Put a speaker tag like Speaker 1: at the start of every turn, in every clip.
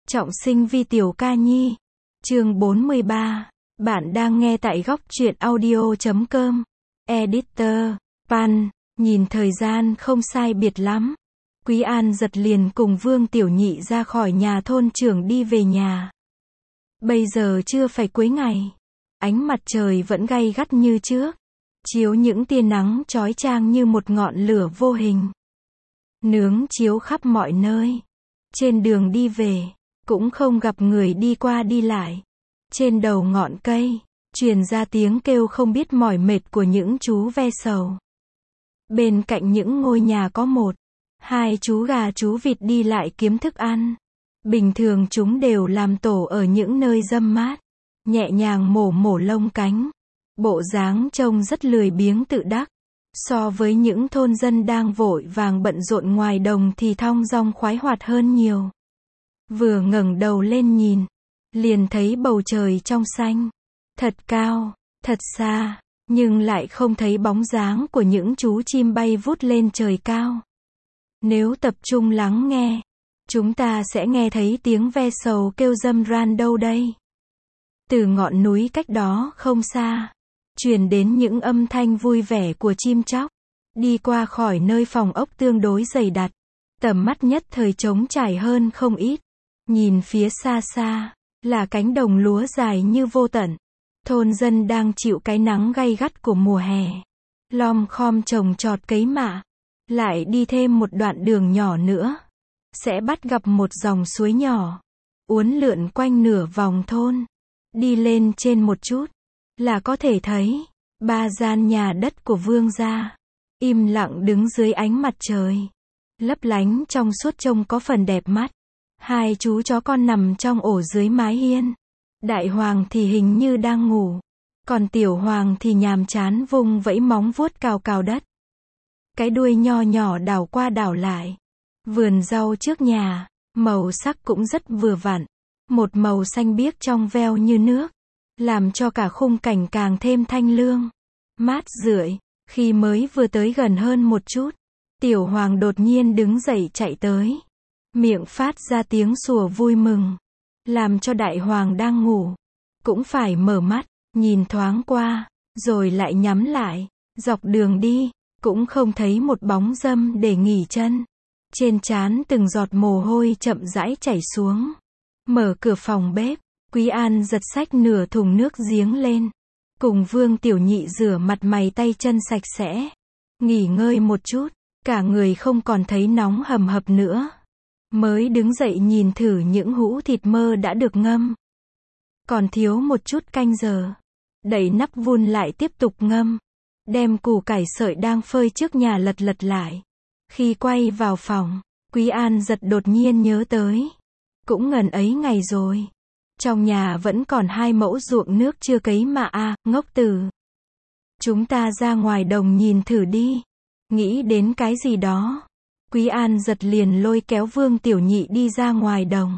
Speaker 1: Trọng sinh vi tiểu ca nhi. Chương 43. Bạn đang nghe tại góc truyện audio.com. Editor, Pan, nhìn thời gian không sai biệt lắm. Quý An giật liền cùng Vương Tiểu Nhị ra khỏi nhà thôn trưởng đi về nhà. Bây giờ chưa phải cuối ngày. Ánh mặt trời vẫn gay gắt như trước. Chiếu những tia nắng chói chang như một ngọn lửa vô hình. Nướng chiếu khắp mọi nơi. Trên đường đi về, cũng không gặp người đi qua đi lại. Trên đầu ngọn cây, truyền ra tiếng kêu không biết mỏi mệt của những chú ve sầu. Bên cạnh những ngôi nhà có một, hai chú gà chú vịt đi lại kiếm thức ăn. Bình thường chúng đều làm tổ ở những nơi râm mát, nhẹ nhàng mổ lông cánh. Bộ dáng trông rất lười biếng tự đắc. So với những thôn dân đang vội vàng bận rộn ngoài đồng thì thong dong khoái hoạt hơn nhiều. Vừa ngẩng đầu lên nhìn, liền thấy bầu trời trong xanh, thật cao, thật xa, nhưng lại không thấy bóng dáng của những chú chim bay vút lên trời cao. Nếu tập trung lắng nghe, chúng ta sẽ nghe thấy tiếng ve sầu kêu râm ran đâu đây. Từ ngọn núi cách đó không xa, truyền đến những âm thanh vui vẻ của chim chóc. Đi qua khỏi nơi phòng ốc tương đối dày đặc, tầm mắt nhất thời trống trải hơn không ít. Nhìn phía xa xa, là cánh đồng lúa dài như vô tận. Thôn dân đang chịu cái nắng gay gắt của mùa hè. Lom khom trồng trọt cấy mạ. Lại đi thêm một đoạn đường nhỏ nữa, sẽ bắt gặp một dòng suối nhỏ, uốn lượn quanh nửa vòng thôn. Đi lên trên một chút, là có thể thấy ba gian nhà đất của Vương gia, im lặng đứng dưới ánh mặt trời, lấp lánh trong suốt trông có phần đẹp mắt. Hai chú chó con nằm trong ổ dưới mái hiên. Đại hoàng thì hình như đang ngủ, còn tiểu hoàng thì nhàm chán vung vẫy móng vuốt cào cào đất. Cái đuôi nho nhỏ đảo qua đảo lại. Vườn rau trước nhà, màu sắc cũng rất vừa vặn, một màu xanh biếc trong veo như nước, làm cho cả khung cảnh càng thêm thanh lương, mát rượi. Khi mới vừa tới gần hơn một chút, tiểu hoàng đột nhiên đứng dậy chạy tới, miệng phát ra tiếng sủa vui mừng, làm cho đại hoàng đang ngủ cũng phải mở mắt, nhìn thoáng qua, rồi lại nhắm lại. Dọc đường đi, cũng không thấy một bóng râm để nghỉ chân. Trên trán từng giọt mồ hôi chậm rãi chảy xuống. Mở cửa phòng bếp, Quý An giật xách nửa thùng nước giếng lên, cùng Vương Tiểu Nhị rửa mặt mày tay chân sạch sẽ, nghỉ ngơi một chút, cả người không còn thấy nóng hầm hập nữa. Mới đứng dậy nhìn thử những hũ thịt mơ đã được ngâm, còn thiếu một chút canh giờ. Đậy nắp vun lại tiếp tục ngâm. Đem củ cải sợi đang phơi trước nhà lật lại. Khi quay vào phòng, Quý An giật đột nhiên nhớ tới, cũng ngần ấy ngày rồi, trong nhà vẫn còn 2 mẫu ruộng nước chưa cấy mà ngốc tử. Chúng ta ra ngoài đồng nhìn thử đi. Nghĩ đến cái gì đó, Quý An giật liền lôi kéo Vương Tiểu Nhị đi ra ngoài đồng.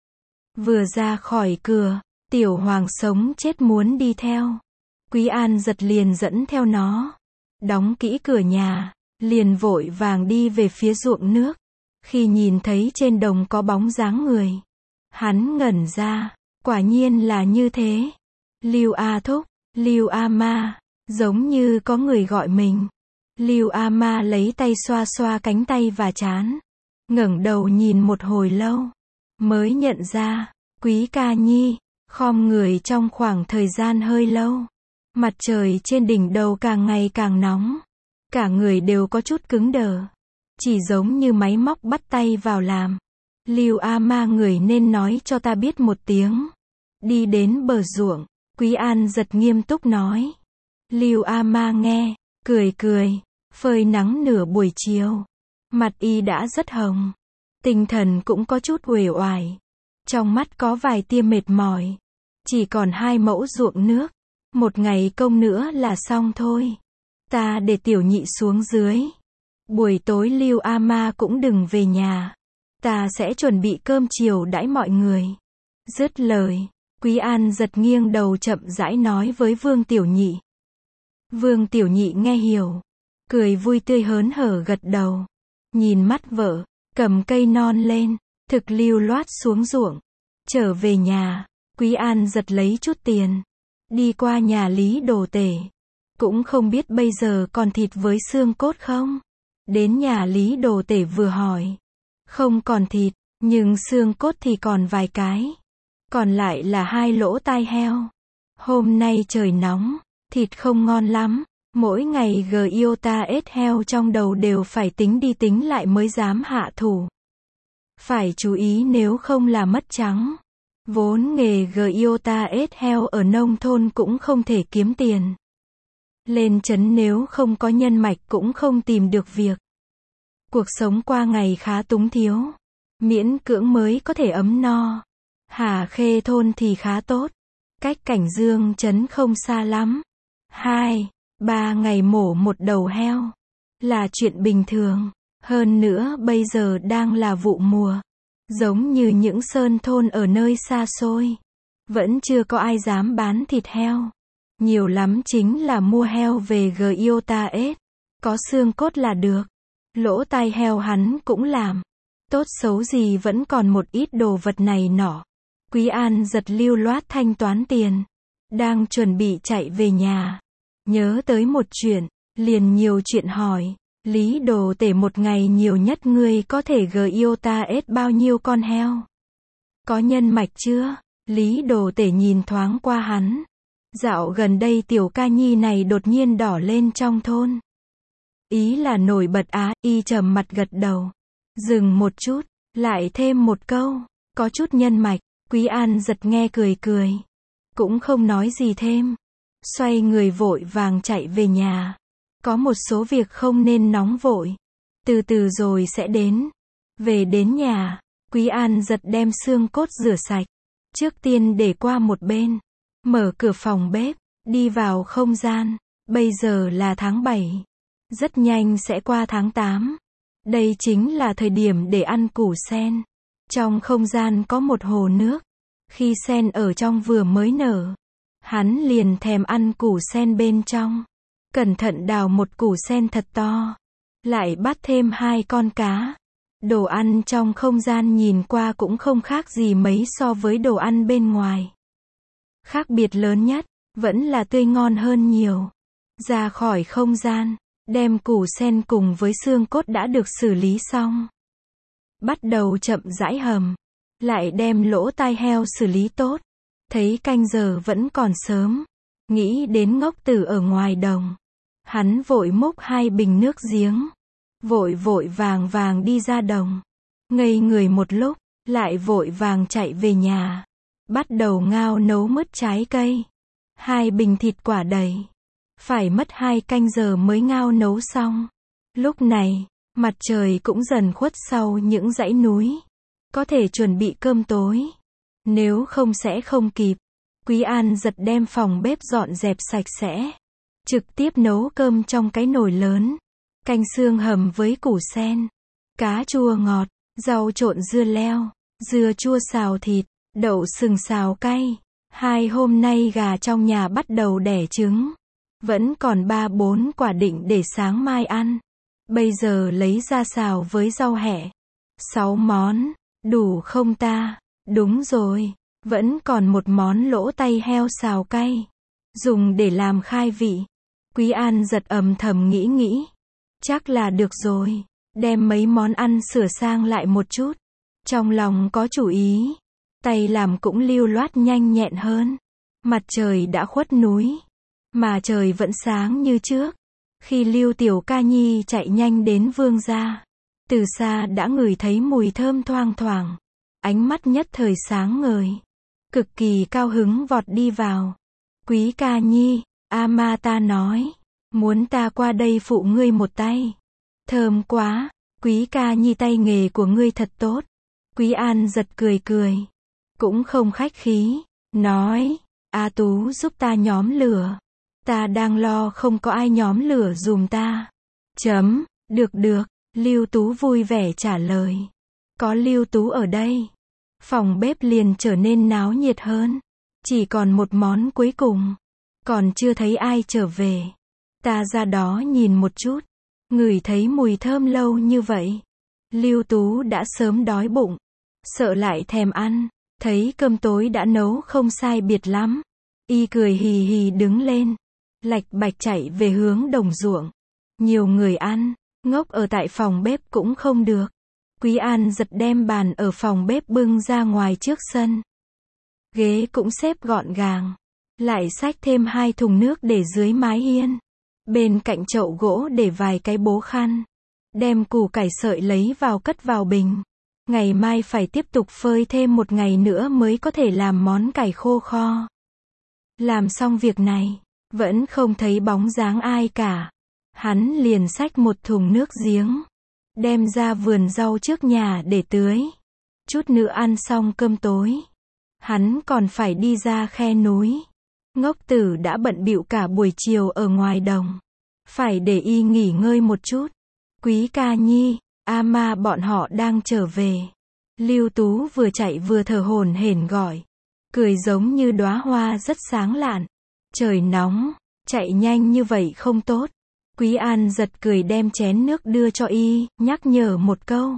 Speaker 1: Vừa ra khỏi cửa, tiểu hoàng sống chết muốn đi theo. Quý An giật liền dẫn theo nó, đóng kỹ cửa nhà, liền vội vàng đi về phía ruộng nước. Khi nhìn thấy trên đồng có bóng dáng người, hắn ngẩn ra, quả nhiên là như thế. Lưu A Thúc, Lưu A Ma, giống như có người gọi mình. Lưu A Ma lấy tay xoa xoa cánh tay và trán, ngẩng đầu nhìn một hồi lâu, mới nhận ra, Quý ca nhi, khom người trong khoảng thời gian hơi lâu. Mặt trời trên đỉnh đầu càng ngày càng nóng, cả người đều có chút cứng đờ, chỉ giống như máy móc bắt tay vào làm. Lưu A Ma, người nên nói cho ta biết một tiếng. Đi đến bờ ruộng, Quý An giật nghiêm túc nói. Lưu A Ma nghe, cười, phơi nắng nửa buổi chiều, mặt y đã rất hồng, tinh thần cũng có chút uể oải, trong mắt có vài tia mệt mỏi. Chỉ còn 2 mẫu ruộng nước, một ngày công nữa là xong thôi. Ta để Tiểu Nhị xuống dưới. Buổi tối Lưu A Ma cũng đừng về nhà. Ta sẽ chuẩn bị cơm chiều đãi mọi người. Dứt lời, Quý An giật nghiêng đầu chậm rãi nói với Vương Tiểu Nhị. Vương Tiểu Nhị nghe hiểu, cười vui tươi hớn hở gật đầu. Nhìn mắt vợ, cầm cây non lên, thực lưu loát xuống ruộng. Trở về nhà, Quý An giật lấy chút tiền. Đi qua nhà Lý Đồ Tể. Cũng không biết bây giờ còn thịt với xương cốt không? Đến nhà Lý Đồ Tể vừa hỏi. Không còn thịt, nhưng xương cốt thì còn vài cái. Còn lại là 2 lỗ tai heo. Hôm nay trời nóng, thịt không ngon lắm. Mỗi ngày Giota ết heo trong đầu đều phải tính đi tính lại mới dám hạ thủ. Phải chú ý nếu không là mất trắng. Vốn nghề Giota ết heo ở nông thôn cũng không thể kiếm tiền. Lên trấn nếu không có nhân mạch cũng không tìm được việc. Cuộc sống qua ngày khá túng thiếu. Miễn cưỡng mới có thể ấm no. Hà Khê thôn thì khá tốt. Cách Cảnh Dương trấn không xa lắm. 2-3 ngày mổ một đầu heo. Là chuyện bình thường. Hơn nữa bây giờ đang là vụ mùa. Giống như những sơn thôn ở nơi xa xôi. Vẫn chưa có ai dám bán thịt heo. Nhiều lắm chính là mua heo về Giota ết. Có xương cốt là được. Lỗ tai heo hắn cũng làm. Tốt xấu gì vẫn còn một ít đồ vật này nọ. Quý An giật lưu loát thanh toán tiền. Đang chuẩn bị chạy về nhà. Nhớ tới một chuyện. Liền nhiều chuyện hỏi. Lý Đồ Tể một ngày nhiều nhất ngươi có thể Giota ết bao nhiêu con heo? Có nhân mạch chưa? Lý Đồ Tể nhìn thoáng qua hắn. Dạo gần đây tiểu ca nhi này đột nhiên đỏ lên trong thôn. Ý là nổi bật á, y trầm mặt gật đầu. Dừng một chút, lại thêm một câu. Có chút nhân mạch, Quý An giật nghe cười cười. Cũng không nói gì thêm. Xoay người vội vàng chạy về nhà. Có một số việc không nên nóng vội. Từ từ rồi sẽ đến. Về đến nhà, Quý An giật đem xương cốt rửa sạch. Trước tiên để qua một bên. Mở cửa phòng bếp, đi vào không gian. Bây giờ là tháng 7. Rất nhanh sẽ qua tháng 8. Đây chính là thời điểm để ăn củ sen. Trong không gian có một hồ nước. Khi sen ở trong vừa mới nở, hắn liền thèm ăn củ sen bên trong. Cẩn thận đào một củ sen thật to. Lại bắt thêm 2 con cá. Đồ ăn trong không gian nhìn qua cũng không khác gì mấy so với đồ ăn bên ngoài. Khác biệt lớn nhất, vẫn là tươi ngon hơn nhiều. Ra khỏi không gian, đem củ sen cùng với xương cốt đã được xử lý xong. Bắt đầu chậm rãi hầm. Lại đem lỗ tai heo xử lý tốt. Thấy canh giờ vẫn còn sớm. Nghĩ đến ngốc tử ở ngoài đồng. Hắn vội múc 2 bình nước giếng. Vội vàng vàng đi ra đồng. Ngây người một lúc, lại vội vàng chạy về nhà. Bắt đầu ngao nấu mứt trái cây. 2 bình thịt quả đầy. Phải mất 2 canh giờ mới ngao nấu xong. Lúc này, mặt trời cũng dần khuất sau những dãy núi. Có thể chuẩn bị cơm tối. Nếu không sẽ không kịp. Quý An giật đem phòng bếp dọn dẹp sạch sẽ. Trực tiếp nấu cơm trong cái nồi lớn. Canh xương hầm với củ sen. Cá chua ngọt. Rau trộn dưa leo. Dưa chua xào thịt. Đậu sừng xào cay. 2 hôm nay gà trong nhà bắt đầu đẻ trứng. Vẫn còn 3-4 quả định để sáng mai ăn. Bây giờ lấy ra xào với rau hẹ. 6 món. Đủ không ta? Đúng rồi. Vẫn còn một món lỗ tai heo xào cay. Dùng để làm khai vị. Quý An giật âm thầm nghĩ. Chắc là được rồi. Đem mấy món ăn sửa sang lại một chút. Trong lòng có chủ ý. Tay làm cũng lưu loát nhanh nhẹn hơn. Mặt trời đã khuất núi. Mà trời vẫn sáng như trước. Khi Lưu Tiểu Ca Nhi chạy nhanh đến Vương gia. Từ xa đã ngửi thấy mùi thơm thoang thoảng. Ánh mắt nhất thời sáng ngời. Cực kỳ cao hứng vọt đi vào. Quý Ca Nhi, Ama ta nói. Muốn ta qua đây phụ ngươi một tay. Thơm quá. Quý Ca Nhi tay nghề của ngươi thật tốt. Quý An giật cười. Cũng không khách khí. Nói. A Tú giúp ta nhóm lửa. Ta đang lo không có ai nhóm lửa dùm ta. Được. Lưu Tú vui vẻ trả lời. Có Lưu Tú ở đây. Phòng bếp liền trở nên náo nhiệt hơn. Chỉ còn một món cuối cùng. Còn chưa thấy ai trở về. Ta ra đó nhìn một chút. Ngửi thấy mùi thơm lâu như vậy. Lưu Tú đã sớm đói bụng. Sợ lại thèm ăn. Thấy cơm tối đã nấu không sai biệt lắm. Y cười hì hì đứng lên. Lạch bạch chạy về hướng đồng ruộng. Nhiều người ăn, ngốc ở tại phòng bếp cũng không được. Quý An giật đem bàn ở phòng bếp bưng ra ngoài trước sân. Ghế cũng xếp gọn gàng. Lại xách thêm 2 thùng nước để dưới mái hiên. Bên cạnh chậu gỗ để vài cái bố khăn. Đem củ cải sợi lấy vào cất vào bình. Ngày mai phải tiếp tục phơi thêm 1 ngày nữa mới có thể làm món cải khô kho. Làm xong việc này, vẫn không thấy bóng dáng ai cả. Hắn liền xách 1 thùng nước giếng. Đem ra vườn rau trước nhà để tưới. Chút nữa ăn xong cơm tối. Hắn còn phải đi ra khe núi. Ngốc Tử đã bận bịu cả buổi chiều ở ngoài đồng. Phải để y nghỉ ngơi một chút. Quý Ca Nhi, A Ma bọn họ đang trở về. Lưu Tú vừa chạy vừa thở hổn hển gọi. Cười giống như đóa hoa rất sáng lạn. Trời nóng, chạy nhanh như vậy không tốt. Quý An giật cười đem chén nước đưa cho y, nhắc nhở một câu.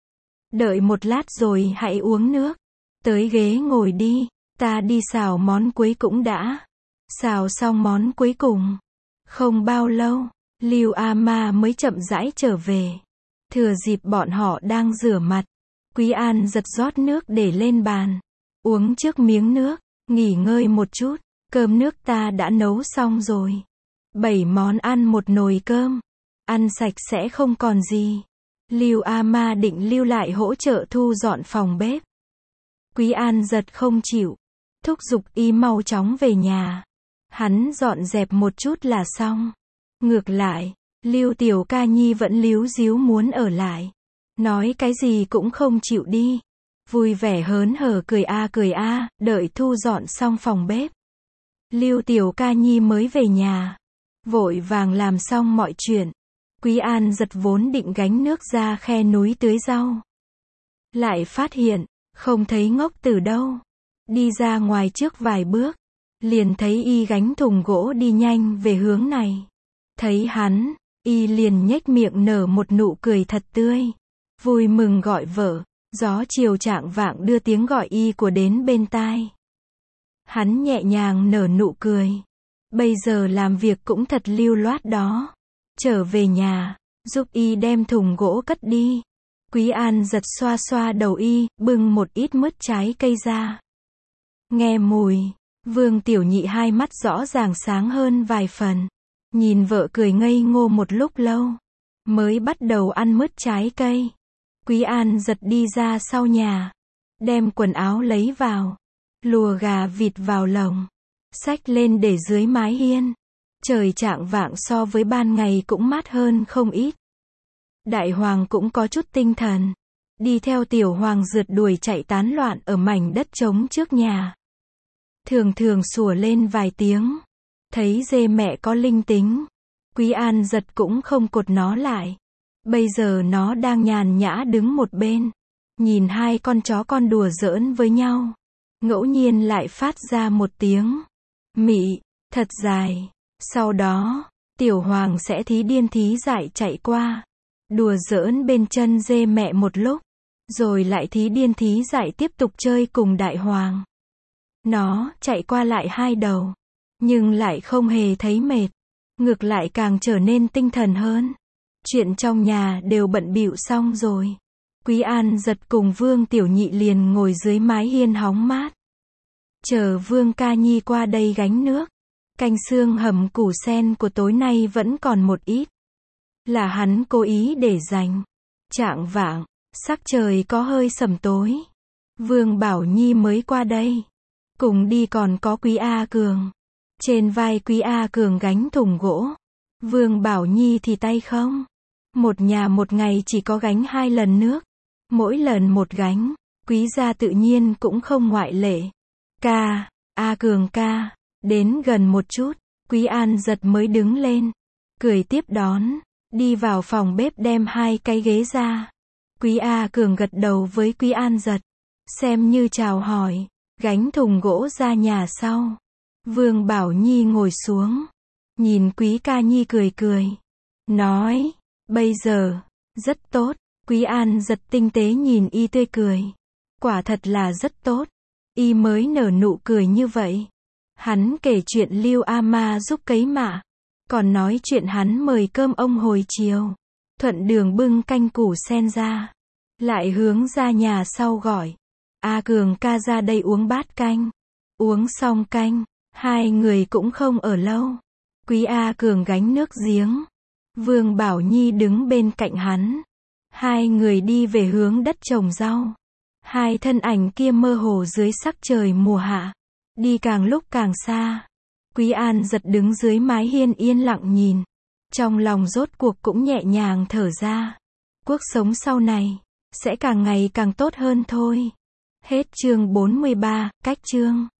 Speaker 1: Đợi một lát rồi hãy uống nước. Tới ghế ngồi đi, ta đi xào món cuối cũng đã. Xào xong món cuối cùng. Không bao lâu, Lưu A Ma mới chậm rãi trở về. Thừa dịp bọn họ đang rửa mặt. Quý An giật rót nước để lên bàn. Uống trước miếng nước, nghỉ ngơi một chút. Cơm nước ta đã nấu xong rồi. 7 món ăn 1 nồi cơm. Ăn sạch sẽ không còn gì. Lưu A Ma định lưu lại hỗ trợ thu dọn phòng bếp. Quý An giật không chịu. Thúc giục y mau chóng về nhà. Hắn dọn dẹp một chút là xong. Ngược lại, Lưu Tiểu Ca Nhi vẫn líu díu muốn ở lại. Nói cái gì cũng không chịu đi. Vui vẻ hớn hở cười a, đợi thu dọn xong phòng bếp. Lưu Tiểu Ca Nhi mới về nhà. Vội vàng làm xong mọi chuyện. Quý An giật vốn định gánh nước ra khe núi tưới rau. Lại phát hiện, không thấy Ngốc Tử đâu. Đi ra ngoài trước vài bước. Liền thấy y gánh thùng gỗ đi nhanh về hướng này. Thấy hắn, y liền nhếch miệng nở một nụ cười thật tươi. Vui mừng gọi vợ. Gió chiều chạng vạng đưa tiếng gọi y của đến bên tai. Hắn nhẹ nhàng nở nụ cười. Bây giờ làm việc cũng thật lưu loát đó. Trở về nhà, giúp y đem thùng gỗ cất đi. Quý An giật xoa xoa đầu y, bưng một ít mứt trái cây ra. Nghe mùi, Vương Tiểu Nhị hai mắt rõ ràng sáng hơn vài phần. Nhìn vợ cười ngây ngô một lúc lâu. Mới bắt đầu ăn mứt trái cây. Quý An giật đi ra sau nhà. Đem quần áo lấy vào. Lùa gà vịt vào lồng. Xách lên để dưới mái hiên. Trời chạng vạng so với ban ngày cũng mát hơn không ít. Đại Hoàng cũng có chút tinh thần. Đi theo Tiểu Hoàng rượt đuổi chạy tán loạn ở mảnh đất trống trước nhà. Thường thường sủa lên vài tiếng. Thấy dê mẹ có linh tính. Quý An giật cũng không cột nó lại. Bây giờ nó đang nhàn nhã đứng một bên. Nhìn 2 con chó con đùa giỡn với nhau. Ngẫu nhiên lại phát ra một tiếng mị, thật dài. Sau đó, Tiểu Hoàng sẽ thí điên thí dại chạy qua. Đùa giỡn bên chân dê mẹ một lúc. Rồi lại thí điên thí dại tiếp tục chơi cùng Đại Hoàng. Nó chạy qua lại 2 đầu. Nhưng lại không hề thấy mệt. Ngược lại càng trở nên tinh thần hơn. Chuyện trong nhà đều bận bịu xong rồi. Quý An giật cùng Vương Tiểu Nhị liền ngồi dưới mái hiên hóng mát. Chờ Vương Ca Nhi qua đây gánh nước. Canh xương hầm củ sen của tối nay vẫn còn một ít. Là hắn cố ý để dành. Chạng vạng, sắc trời có hơi sầm tối. Vương Bảo Nhi mới qua đây. Cùng đi còn có Quý A Cường. Trên vai Quý A Cường gánh thùng gỗ. Vương Bảo Nhi thì tay không. Một nhà một ngày chỉ có gánh 2 lần nước. Mỗi lần một gánh. Quý gia tự nhiên cũng không ngoại lệ. Ca, A Cường ca. Đến gần một chút. Quý An giật mới đứng lên. Cười tiếp đón. Đi vào phòng bếp đem 2 cái ghế ra. Quý A Cường gật đầu với Quý An giật. Xem như chào hỏi. Gánh thùng gỗ ra nhà sau. Vương Bảo Nhi ngồi xuống. Nhìn Quý Ca Nhi cười cười. Nói. Bây giờ. Rất tốt. Quý An giật tinh tế nhìn y tươi cười. Quả thật là rất tốt. Y mới nở nụ cười như vậy. Hắn kể chuyện Lưu A Ma giúp cấy mạ. Còn nói chuyện hắn mời cơm ông hồi chiều. Thuận đường bưng canh củ sen ra. Lại hướng ra nhà sau gọi. A Cường ca ra đây uống bát canh. Uống xong canh, hai người cũng không ở lâu. Quý A Cường gánh nước giếng. Vương Bảo Nhi đứng bên cạnh hắn. Hai người đi về hướng đất trồng rau. Hai thân ảnh kia mơ hồ dưới sắc trời mùa hạ. Đi càng lúc càng xa. Quý An giật đứng dưới mái hiên yên lặng nhìn. Trong lòng rốt cuộc cũng nhẹ nhàng thở ra. Cuộc sống sau này sẽ càng ngày càng tốt hơn thôi. Hết chương 43, cách chương.